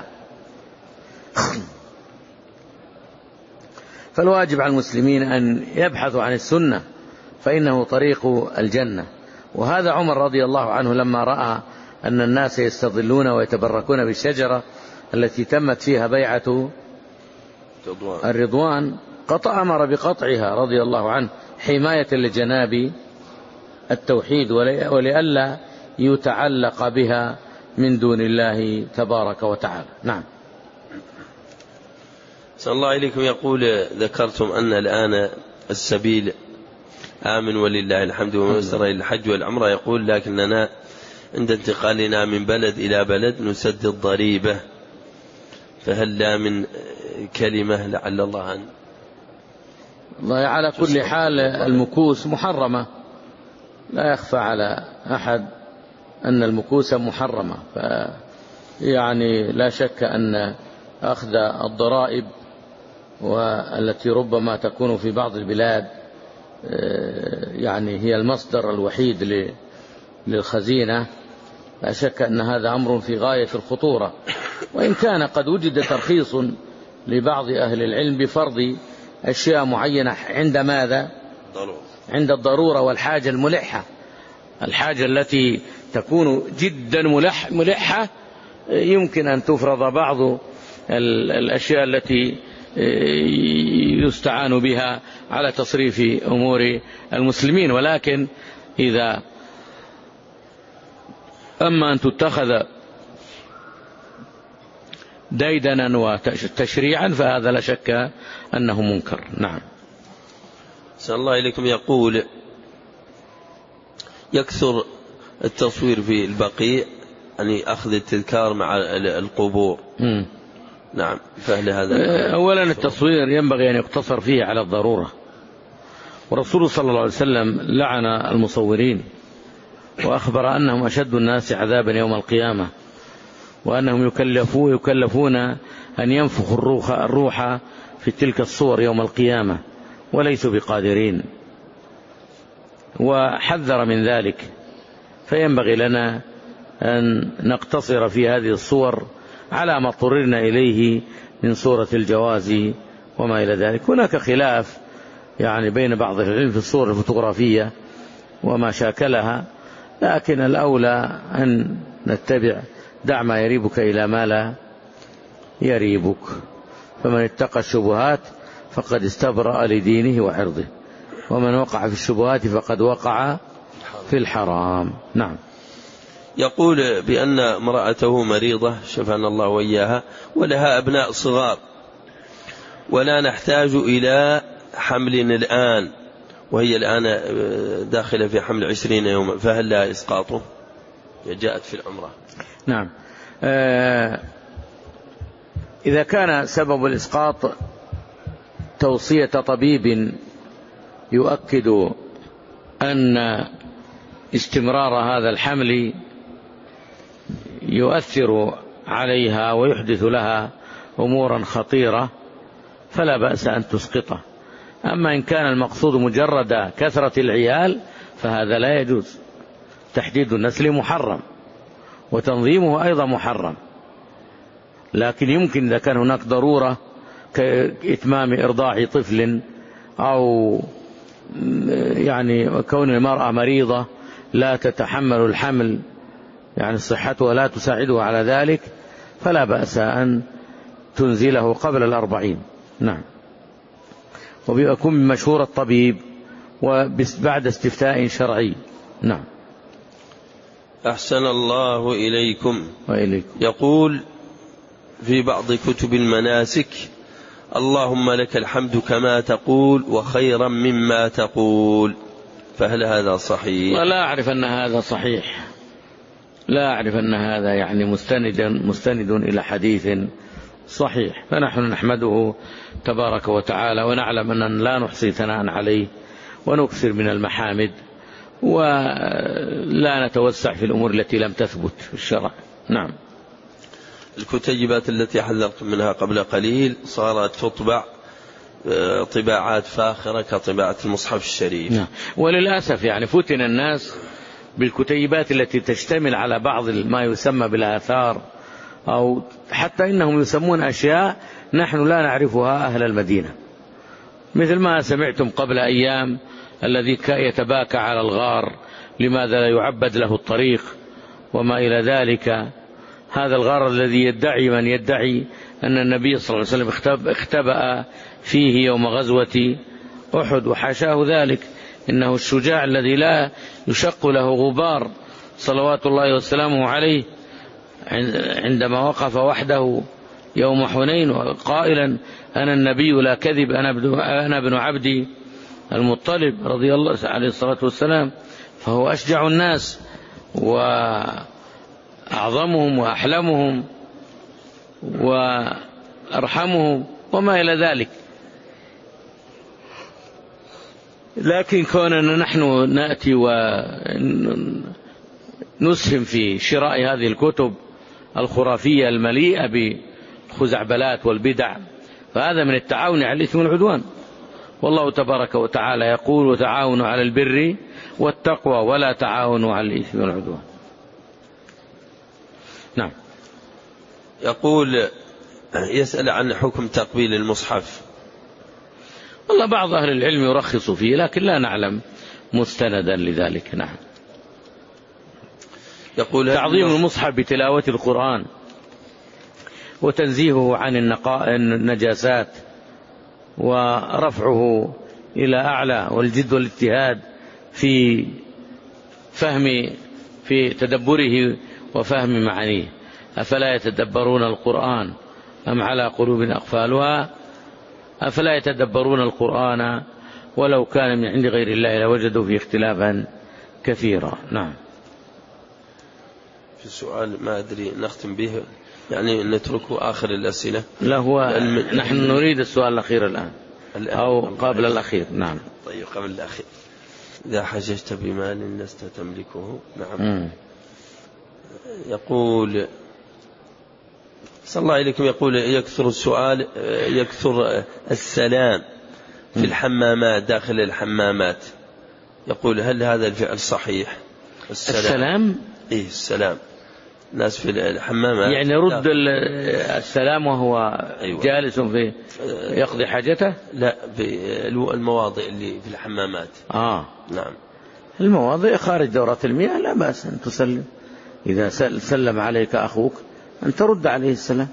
فالواجب على المسلمين أن يبحثوا عن السنة، فإنه طريق الجنة. وهذا عمر رضي الله عنه لما رأى أن الناس يستظلون ويتبركون بالشجرة التي تمت فيها بيعة الرضوان قطع أمر بقطعها رضي الله عنه حماية لجناب التوحيد ولئلا يتعلق بها من دون الله تبارك وتعالى. نعم. صلى الله عليكم. يقول ذكرتم أن الآن السبيل آمن ولله الحمد ومسر إلى الحج والعمرة، يقول لكننا عند انتقالنا من بلد إلى بلد نسدد ضريبة، فهل لا من كلمة لعل الله أن على كل حال المكوس محرمة، لا يخفى على أحد أن المكوس محرمة، يعني لا شك أن أخذ الضرائب والتي ربما تكون في بعض البلاد يعني هي المصدر الوحيد للخزينة، لا شك أن هذا أمر في غاية الخطورة. وإن كان قد وجد ترخيص لبعض أهل العلم بفرض أشياء معينة عند ماذا؟ عند الضرورة والحاجة الملحة، الحاجة التي تكون جدا ملح ملحة يمكن أن تفرض بعض الأشياء التي يستعان بها على تصريف أمور المسلمين. ولكن إذا أما أن تتخذ ديدنا وتشريعا فهذا لا شك أنه منكر. نعم. صلى الله عليكم. يقول يكثر التصوير في البقيع، يعني أخذ التذكار مع القبور. م. نعم، فهل هذا؟ أولا التصوير ينبغي أن يقتصر فيه على الضرورة، ورسول صلى الله عليه وسلم لعن المصورين وأخبر أنهم أشد الناس عذابا يوم القيامة، وأنهم يكلفون, يكلفون أن ينفخوا الروح, الروح في تلك الصور يوم القيامة وليسوا بقادرين، وحذر من ذلك. فينبغي لنا أن نقتصر في هذه الصور على ما اضطررنا إليه من صورة الجواز وما إلى ذلك. هناك خلاف يعني بين بعض العلم في الصور الفوتوغرافية وما شاكلها، لكن الأولى أن نتبع دع ما يريبك إلى ما لا يريبك، فمن اتقى الشبهات فقد استبرأ لدينه وعرضه، ومن وقع في الشبهات فقد وقع في الحرام. نعم. يقول بأن امرأته مريضة شفانا الله وإياها ولها أبناء صغار ولا نحتاج إلى حمل الآن، وهي الآن داخلة في حمل عشرين يوما، فهل لا إسقاطه؟ جاءت في العمرة. نعم. آه إذا كان سبب الإسقاط توصية طبيب يؤكد أن استمرار هذا الحمل يؤثر عليها ويحدث لها أمورا خطيرة فلا بأس أن تسقطه. أما إن كان المقصود مجرد كثرة العيال فهذا لا يجوز. تحديد النسل محرم وتنظيمه أيضا محرم، لكن يمكن إذا كان هناك ضرورة كإتمام إرضاع طفل أو يعني كون المرأة مريضة لا تتحمل الحمل، يعني صحتها لا تساعدها على ذلك، فلا بأس أن تنزله قبل الأربعين. نعم. وبيكون من مشهور الطبيب وبعد استفتاء شرعي. نعم. أحسن الله إليكم. وإليكم. يقول في بعض كتب المناسك: اللهم لك الحمد كما تقول وخيرا مما تقول، فهل هذا صحيح؟ ولا أعرف أن هذا صحيح، لا أعرف أن هذا يعني مستند مستند إلى حديث صحيح، فنحن نحمده تبارك وتعالى ونعلم أننا لا نحصي ثناء عليه ونكثر من المحامد ولا نتوسع في الأمور التي لم تثبت في الشرع. نعم. الكتيبات التي حذرتم منها قبل قليل صارت تطبع طباعات فاخرة كطباعة المصحف الشريف. نعم. وللأسف يعني فتن الناس بالكتيبات التي تشتمل على بعض ما يسمى بالآثار، أو حتى إنهم يسمون أشياء نحن لا نعرفها أهل المدينة، مثل ما سمعتم قبل أيام الذي يتباكى على الغار لماذا لا يعبد له الطريق وما إلى ذلك. هذا الغار الذي يدعي من يدعي أن النبي صلى الله عليه وسلم اختبأ فيه يوم غزوة أحد، وحاشاه ذلك، إنه الشجاع الذي لا يشق له غبار صلوات الله وسلامه عليه، عندما وقف وحده يوم حنين قائلا أنا النبي لا كذب أنا ابن عبد المطلب رضي الله عليه الصلاة والسلام، فهو أشجع الناس وأعظمهم وأحلمهم وأرحمهم وما إلى ذلك. لكن كوننا نحن نأتي ونسهم في شراء هذه الكتب الخرافية المليئة بالخزعبلات والبدع، فهذا من التعاون على الإثم والعدوان. والله تبارك وتعالى يقول وتعاونوا على البر والتقوى ولا تعاونوا على الإثم والعدوان. نعم. يقول يسأل عن حكم تقبيل المصحف. والله بعض أهل العلم يرخص فيه لكن لا نعلم مستندا لذلك. نعم. يقول تعظيم المصحف بتلاوة القرآن وتنزيهه عن النجاسات ورفعه إلى أعلى، والجد والاجتهاد في فهم في تدبره وفهم معانيه. أفلا يتدبرون القرآن أم على قلوب أقفالها أفلا يتدبرون القرآن ولو كان من عند غير الله لوجدوا فيه اختلافا كثيرا. نعم. في سؤال ما أدري نختم به يعني نتركه آخر الأسئلة. لا هو نحن نريد السؤال الأخير الآن, الآن أو قبل الأخير. نعم. طيب قبل الأخير. إذا حججت بمال لست تملكه. نعم. م. يقول صلى الله عليكم يقول يكثر السؤال يكثر السلام في الحمامات داخل الحمامات. يقول هل هذا الفعل صحيح؟ السلام, السلام؟ إيه السلام الناس في الحمامات يعني يرد السلام وهو أيوة. جالس في يقضي حاجته. لا المواضع اللي في الحمامات. آه نعم. المواضع خارج دورة المياه لا بأس أن تسلم. إذا سلم عليك أخوك أن ترد عليه السلام،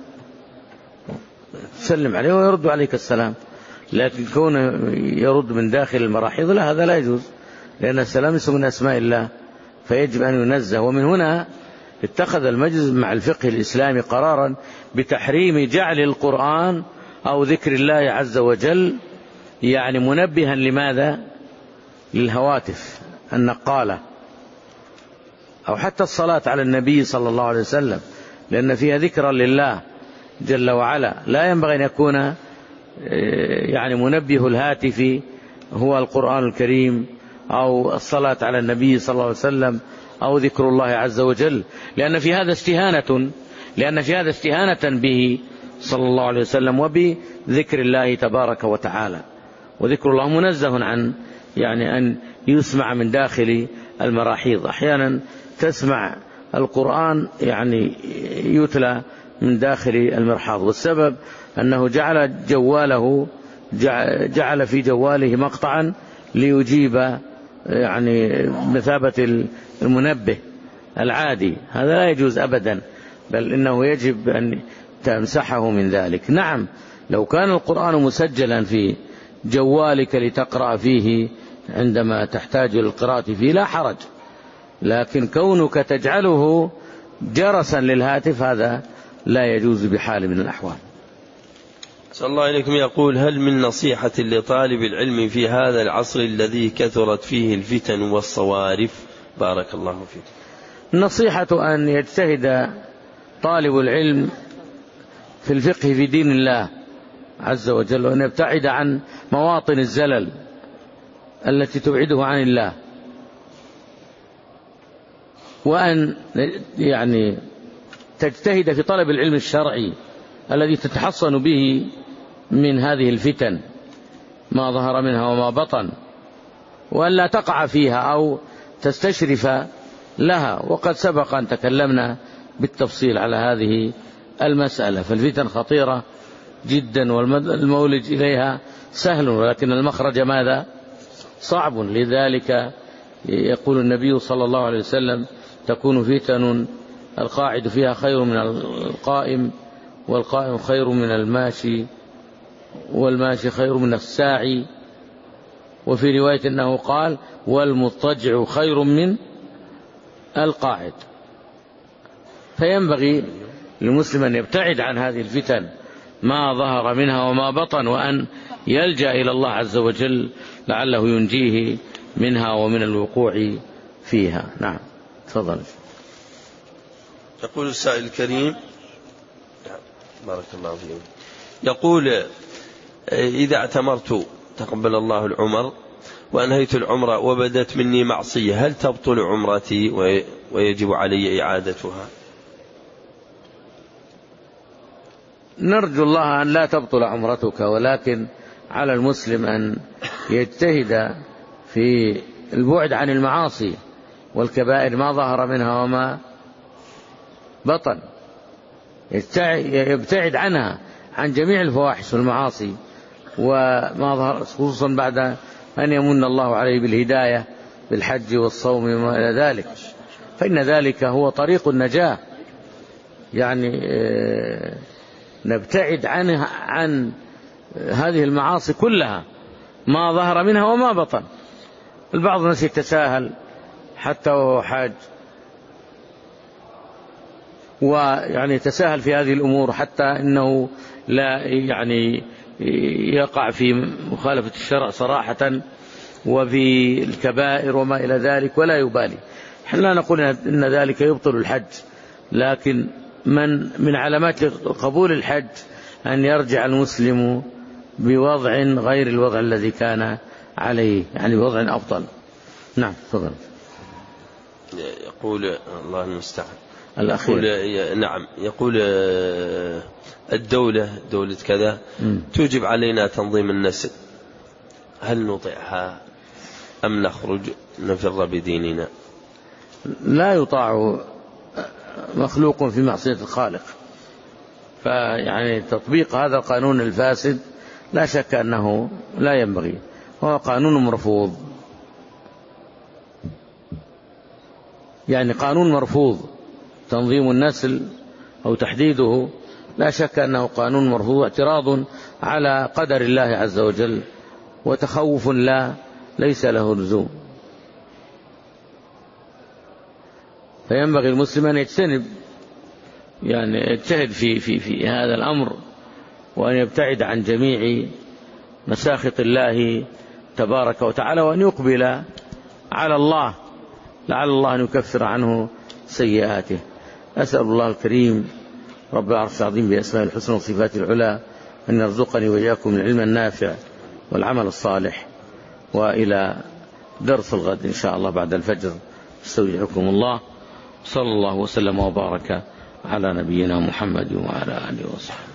تسلم عليه ويرد عليك السلام. لكن كونه يرد من داخل المراحيض لا، هذا لا يجوز، لأن السلام اسم من أسماء الله فيجب أن ينزه. ومن هنا اتخذ المجلس مع الفقه الإسلامي قرارا بتحريم جعل القرآن أو ذكر الله عز وجل يعني منبها لماذا؟ للهواتف النقالة، أو حتى الصلاة على النبي صلى الله عليه وسلم، لأن فيها ذكرا لله جل وعلا. لا ينبغي أن يكون يعني منبه الهاتف هو القرآن الكريم أو الصلاة على النبي صلى الله عليه وسلم أو ذكر الله عز وجل، لأن في هذا استهانة لأن في هذا استهانة به صلى الله عليه وسلم وبذكر الله تبارك وتعالى. وذكر الله منزه عن يعني أن يسمع من داخل المراحيض. أحيانا تسمع القرآن يعني يتلى من داخل المرحاض، والسبب أنه جعل جواله جعل في جواله مقطعا ليجيب يعني مثابة المنبه العادي. هذا لا يجوز أبدا، بل إنه يجب أن تمسحه من ذلك. نعم لو كان القرآن مسجلا في جوالك لتقرأ فيه عندما تحتاج للقراءة فيه لا حرج، لكن كونك تجعله جرسا للهاتف هذا لا يجوز بحال من الأحوال. صلى الله عليكم يقول هل من نصيحة لطالب العلم في هذا العصر الذي كثرت فيه الفتن والصوارف؟ بارك الله فيك. النصيحة أن يجتهد طالب العلم في الفقه في دين الله عز وجل، وأن يبتعد عن مواطن الزلل التي تبعده عن الله، وأن يعني تجتهد في طلب العلم الشرعي الذي تتحصن به من هذه الفتن ما ظهر منها وما بطن، وأن لا تقع فيها أو تستشرف لها. وقد سبق أن تكلمنا بالتفصيل على هذه المسألة. فالفتن خطيرة جدا والمولج إليها سهل، ولكن المخرج ماذا؟ صعب. لذلك يقول النبي صلى الله عليه وسلم: تكون فتن القاعد فيها خير من القائم، والقائم خير من الماشي، والماشي خير من الساعي. وفي رواية أنه قال: والمضطجع خير من القاعد. فينبغي للمسلم أن يبتعد عن هذه الفتن ما ظهر منها وما بطن، وأن يلجأ إلى الله عز وجل لعله ينجيه منها ومن الوقوع فيها. نعم، تفضل. يقول السائل الكريم: بارك الله فيكم، يقول: إذا اعتمرت تقبل الله العمر وأنهيت العمرة وبدت مني معصية، هل تبطل عمرتي ويجب علي إعادتها؟ نرجو الله أن لا تبطل عمرتك، ولكن على المسلم أن يجتهد في البعد عن المعاصي والكبائر ما ظهر منها وما بطن، يبتعد عنها، عن جميع الفواحش والمعاصي وما ظهر، خصوصا بعد أن يمن الله عليه بالهداية بالحج والصوم وما إلى ذلك، فإن ذلك هو طريق النجاة. يعني نبتعد عنها عن هذه المعاصي كلها ما ظهر منها وما بطن. البعض الناس يتساهل حتى وهو حاج، ويعني يتساهل في هذه الأمور حتى إنه لا يعني يقع في مخالفة الشرع صراحة وفي الكبائر وما إلى ذلك ولا يبالي. نحن لا نقول إن ذلك يبطل الحج، لكن من من علامات قبول الحج أن يرجع المسلم بوضع غير الوضع الذي كان عليه، يعني بوضع أفضل. نعم، تفضل. يقول الله المستعان الأخير. يقول نعم يقول الدولة دولة كذا م. توجب علينا تنظيم النسل، هل نطيعها أم نخرج نفر بديننا؟ لا يطاع مخلوق في معصية الخالق، فيعني تطبيق هذا القانون الفاسد لا شك أنه لا ينبغي، هو قانون مرفوض، يعني قانون مرفوض. تنظيم النسل أو تحديده لا شك أنه قانون مرفوض، اعتراض على قدر الله عز وجل وتخوف لا ليس له لزوم. فينبغي المسلم أن يجتنب، يعني يجتهد في, في, في هذا الأمر، وأن يبتعد عن جميع مساخط الله تبارك وتعالى، وأن يقبل على الله لعل الله أن يكفر عنه سيئاته. أسأل الله الكريم رب العرش العظيم بأسماء الحسنى وصفات العلى أن يرزقني وإياكم العلم النافع والعمل الصالح. وإلى درس الغد إن شاء الله بعد الفجر، استودعكم الله، صلى الله وسلم وبارك على نبينا محمد وعلى آله وصحبه.